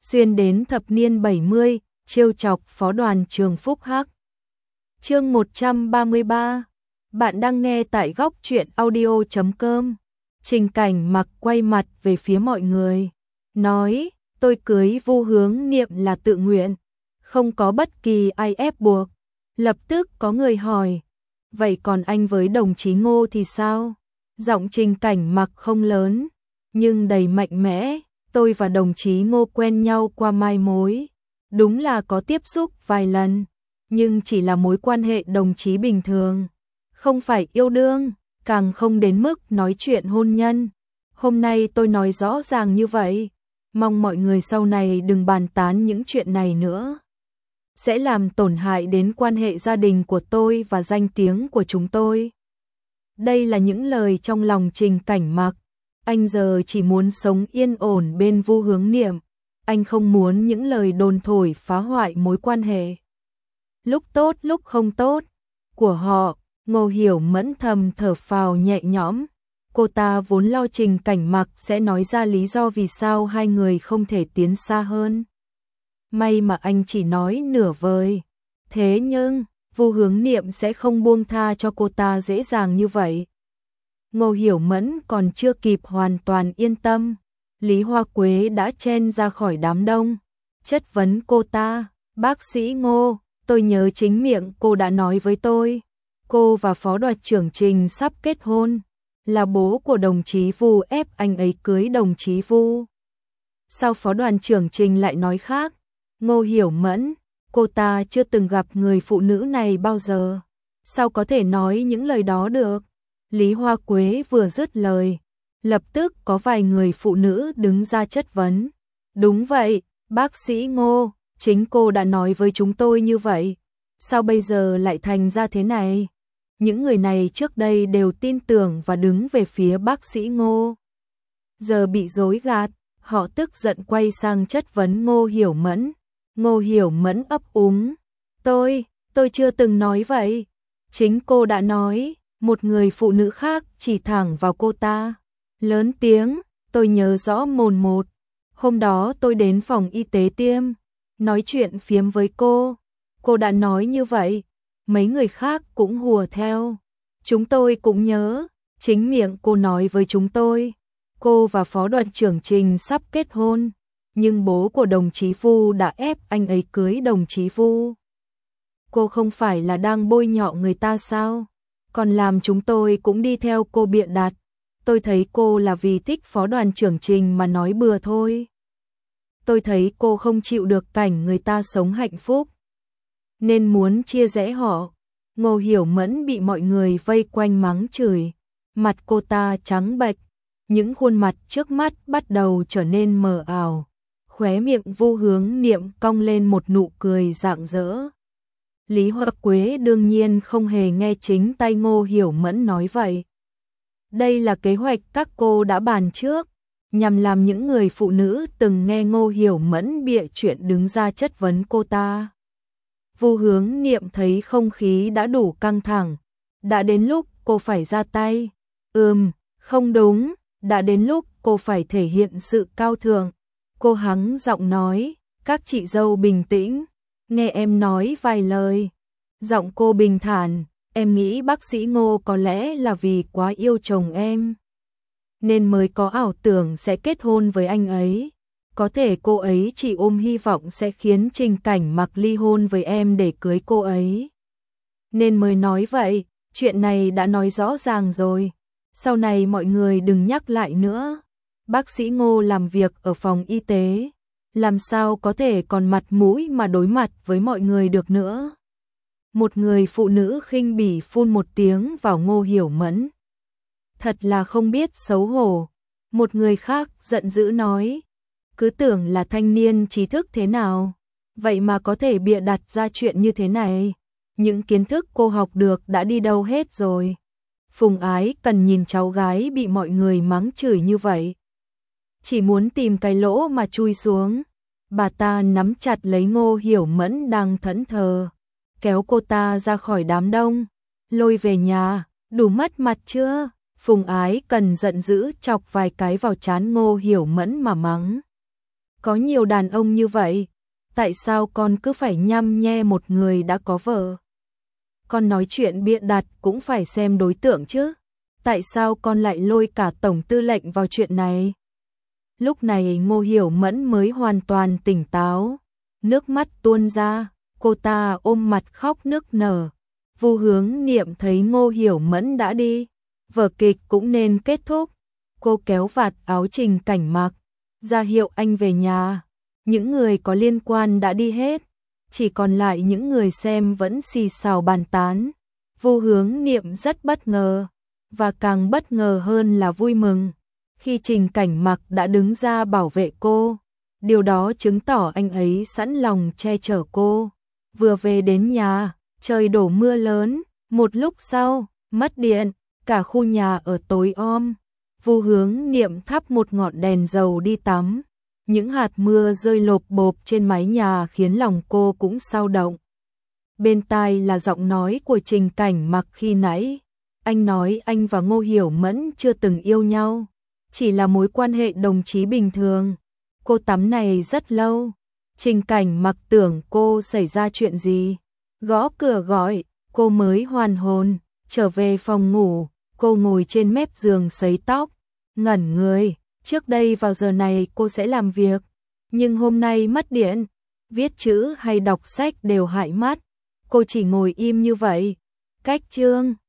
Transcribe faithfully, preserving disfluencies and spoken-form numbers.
xuyên đến thập niên bảy mươi, trêu chọc phó đoàn trường Phúc Hắc. Chương một trăm ba mươi ba. Bạn đang nghe tại góc truyện audio chấm com. Trình Cảnh Mặc quay mặt về phía mọi người, nói, tôi cưới Vu Hướng Niệm là tự nguyện, không có bất kỳ ai ép buộc. Lập tức có người hỏi, vậy còn anh với đồng chí Ngô thì sao? Giọng Trình Cảnh Mặc không lớn, nhưng đầy mạnh mẽ. Tôi và đồng chí Ngô quen nhau qua mai mối, đúng là có tiếp xúc vài lần, nhưng chỉ là mối quan hệ đồng chí bình thường, không phải yêu đương, càng không đến mức nói chuyện hôn nhân. Hôm nay tôi nói rõ ràng như vậy, mong mọi người sau này đừng bàn tán những chuyện này nữa, sẽ làm tổn hại đến quan hệ gia đình của tôi và danh tiếng của chúng tôi. Đây là những lời trong lòng Trình Cảnh Mặc. Anh giờ chỉ muốn sống yên ổn bên Vu Hướng Niệm, anh không muốn những lời đồn thổi phá hoại mối quan hệ lúc tốt lúc không tốt của họ. Ngô Hiểu Mẫn thầm thở phào nhẹ nhõm, cô ta vốn lo Trình Cảnh Mặc sẽ nói ra lý do vì sao hai người không thể tiến xa hơn. May mà anh chỉ nói nửa vời, thế nhưng Vu Hướng Niệm sẽ không buông tha cho cô ta dễ dàng như vậy. Ngô Hiểu Mẫn còn chưa kịp hoàn toàn yên tâm, Lý Hoa Quế đã chen ra khỏi đám đông, chất vấn cô ta, bác sĩ Ngô, tôi nhớ chính miệng cô đã nói với tôi, cô và phó đoàn trưởng Trình sắp kết hôn, là bố của đồng chí Vu ép anh ấy cưới đồng chí Vu. Sao phó đoàn trưởng Trình lại nói khác? Ngô Hiểu Mẫn, cô ta chưa từng gặp người phụ nữ này bao giờ, sao có thể nói những lời đó được? Lý Hoa Quế vừa dứt lời, lập tức có vài người phụ nữ đứng ra chất vấn. Đúng vậy, bác sĩ Ngô, chính cô đã nói với chúng tôi như vậy, sao bây giờ lại thành ra thế này? Những người này trước đây đều tin tưởng và đứng về phía bác sĩ Ngô, giờ bị dối gạt, họ tức giận quay sang chất vấn Ngô Hiểu Mẫn. Ngô Hiểu Mẫn ấp úng, tôi, tôi chưa từng nói vậy, chính cô đã nói. Một người phụ nữ khác chỉ thẳng vào cô ta, lớn tiếng, tôi nhớ rõ mồn một. Hôm đó tôi đến phòng y tế tiêm, nói chuyện phiếm với cô, cô đã nói như vậy, mấy người khác cũng hùa theo. Chúng tôi cũng nhớ, chính miệng cô nói với chúng tôi, cô và phó đoàn trưởng Trình sắp kết hôn, nhưng bố của đồng chí Vu đã ép anh ấy cưới đồng chí Vu. Cô không phải là đang bôi nhọ người ta sao? Còn làm chúng tôi cũng đi theo cô bịa đặt. Tôi thấy cô là vì thích phó đoàn trưởng Trình mà nói bừa thôi. Tôi thấy cô không chịu được cảnh người ta sống hạnh phúc, nên muốn chia rẽ họ. Ngô Hiểu Mẫn bị mọi người vây quanh mắng chửi, mặt cô ta trắng bệch, những khuôn mặt trước mắt bắt đầu trở nên mờ ảo. Khóe miệng Vu Hướng Niệm cong lên một nụ cười rạng rỡ. Lý Hoa Quế đương nhiên không hề nghe chính tay Ngô Hiểu Mẫn nói vậy. Đây là kế hoạch các cô đã bàn trước, nhằm làm những người phụ nữ từng nghe Ngô Hiểu Mẫn bịa chuyện đứng ra chất vấn cô ta. Vu Hướng Niệm thấy không khí đã đủ căng thẳng, đã đến lúc cô phải ra tay. Ừm, không đúng, đã đến lúc cô phải thể hiện sự cao thượng. Cô hắng giọng nói, các chị dâu bình tĩnh, nghe em nói vài lời. Giọng cô bình thản, em nghĩ bác sĩ Ngô có lẽ là vì quá yêu chồng em, nên mới có ảo tưởng sẽ kết hôn với anh ấy. Có thể cô ấy chỉ ôm hy vọng sẽ khiến Trình Cảnh Mặc ly hôn với em để cưới cô ấy, nên mới nói vậy. Chuyện này đã nói rõ ràng rồi, sau này mọi người đừng nhắc lại nữa. Bác sĩ Ngô làm việc ở phòng y tế, làm sao có thể còn mặt mũi mà đối mặt với mọi người được nữa. Một người phụ nữ khinh bỉ phun một tiếng vào Ngô Hiểu Mẫn. Thật là không biết xấu hổ. Một người khác giận dữ nói, cứ tưởng là thanh niên trí thức thế nào, vậy mà có thể bịa đặt ra chuyện như thế này. Những kiến thức cô học được đã đi đâu hết rồi. Phùng Ái Cần nhìn cháu gái bị mọi người mắng chửi như vậy, chỉ muốn tìm cái lỗ mà chui xuống. Bà ta nắm chặt lấy Ngô Hiểu Mẫn đang thẫn thờ, kéo cô ta ra khỏi đám đông, lôi về nhà. Đủ mất mặt chưa? Phùng Ái Cần giận dữ chọc vài cái vào trán Ngô Hiểu Mẫn mà mắng. Có nhiều đàn ông như vậy, tại sao con cứ phải nhăm nhe một người đã có vợ? Con nói chuyện bịa đặt cũng phải xem đối tượng chứ. Tại sao con lại lôi cả tổng tư lệnh vào chuyện này? Lúc này Ngô Hiểu Mẫn mới hoàn toàn tỉnh táo, nước mắt tuôn ra, cô ta ôm mặt khóc nức nở. Vu Hướng Niệm thấy Ngô Hiểu Mẫn đã đi, vở kịch cũng nên kết thúc. Cô kéo vạt áo Trình Cảnh mặc, ra hiệu anh về nhà. Những người có liên quan đã đi hết, chỉ còn lại những người xem vẫn xì xào bàn tán. Vu Hướng Niệm rất bất ngờ, và càng bất ngờ hơn là vui mừng khi Trình Cảnh mặc đã đứng ra bảo vệ cô. Điều đó chứng tỏ anh ấy sẵn lòng che chở cô. Vừa về đến nhà, trời đổ mưa lớn, một lúc sau, mất điện, cả khu nhà ở tối om. Vu Hướng Niệm thắp một ngọn đèn dầu đi tắm. Những hạt mưa rơi lộp bộp trên mái nhà khiến lòng cô cũng xao động. Bên tai là giọng nói của Trình Cảnh mặc khi nãy. Anh nói anh và Ngô Hiểu Mẫn chưa từng yêu nhau, chỉ là mối quan hệ đồng chí bình thường. Cô tắm này rất lâu. Trình Cảnh mặc tưởng cô xảy ra chuyện gì. Gõ cửa gọi, cô mới hoàn hồn, trở về phòng ngủ. Cô ngồi trên mép giường sấy tóc, ngẩn người. Trước đây vào giờ này cô sẽ làm việc, nhưng hôm nay mất điện, viết chữ hay đọc sách đều hại mắt. Cô chỉ ngồi im như vậy. Cách chương